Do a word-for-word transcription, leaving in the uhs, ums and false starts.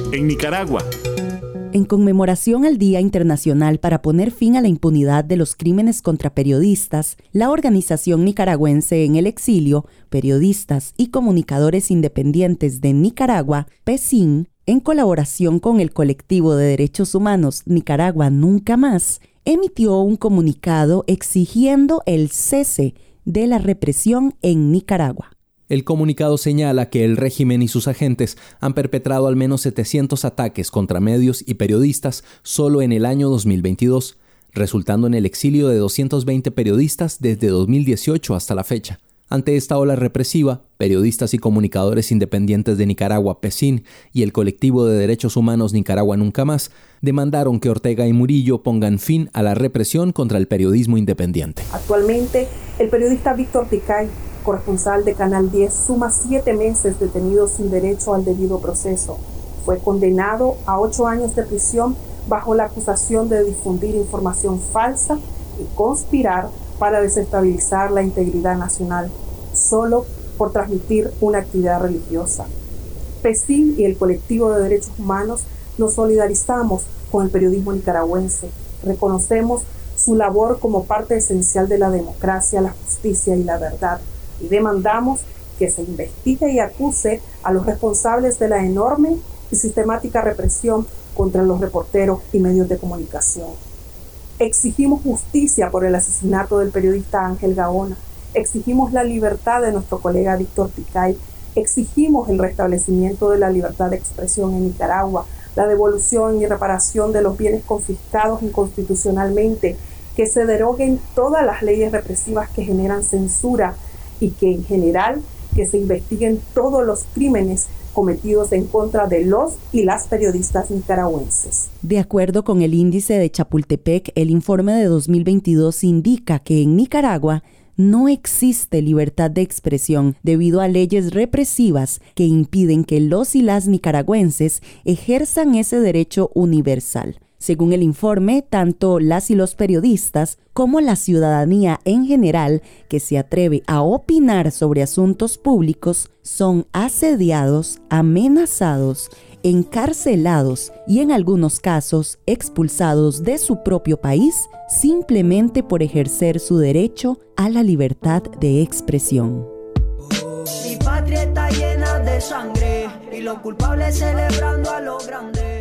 en Nicaragua. En conmemoración al Día Internacional para poner fin a la impunidad de los crímenes contra periodistas, la organización nicaragüense en el exilio, Periodistas y Comunicadores Independientes de Nicaragua, PECIN, en colaboración con el colectivo de derechos humanos Nicaragua Nunca Más, emitió un comunicado exigiendo el cese de la represión en Nicaragua. El comunicado señala que el régimen y sus agentes han perpetrado al menos setecientos ataques contra medios y periodistas solo en el año dos mil veintidós, resultando en el exilio de doscientos veinte periodistas desde dos mil dieciocho hasta la fecha. Ante esta ola represiva, Periodistas y Comunicadores Independientes de Nicaragua, PECIN, y el colectivo de derechos humanos Nicaragua Nunca Más demandaron que Ortega y Murillo pongan fin a la represión contra el periodismo independiente. Actualmente, el periodista Víctor Ticay, corresponsal de Canal diez, suma siete meses detenido sin derecho al debido proceso. Fue condenado a ocho años de prisión bajo la acusación de difundir información falsa y conspirar para desestabilizar la integridad nacional, solo por transmitir una actividad religiosa. PECIN y el colectivo de derechos humanos nos solidarizamos con el periodismo nicaragüense. Reconocemos su labor como parte esencial de la democracia, la justicia y la verdad, y demandamos que se investigue y acuse a los responsables de la enorme y sistemática represión contra los reporteros y medios de comunicación. Exigimos justicia por el asesinato del periodista Ángel Gaona, exigimos la libertad de nuestro colega Víctor Ticay, exigimos el restablecimiento de la libertad de expresión en Nicaragua, la devolución y reparación de los bienes confiscados inconstitucionalmente, que se deroguen todas las leyes represivas que generan censura y que en general que se investiguen todos los crímenes cometidos en contra de los y las periodistas nicaragüenses. De acuerdo con el índice de Chapultepec, el informe de dos mil veintidós indica que en Nicaragua no existe libertad de expresión debido a leyes represivas que impiden que los y las nicaragüenses ejerzan ese derecho universal. Según el informe, tanto las y los periodistas como la ciudadanía en general que se atreve a opinar sobre asuntos públicos son asediados, amenazados, encarcelados y en algunos casos expulsados de su propio país simplemente por ejercer su derecho a la libertad de expresión. Mi patria está llena de sangre y los culpables celebrando a lo grande.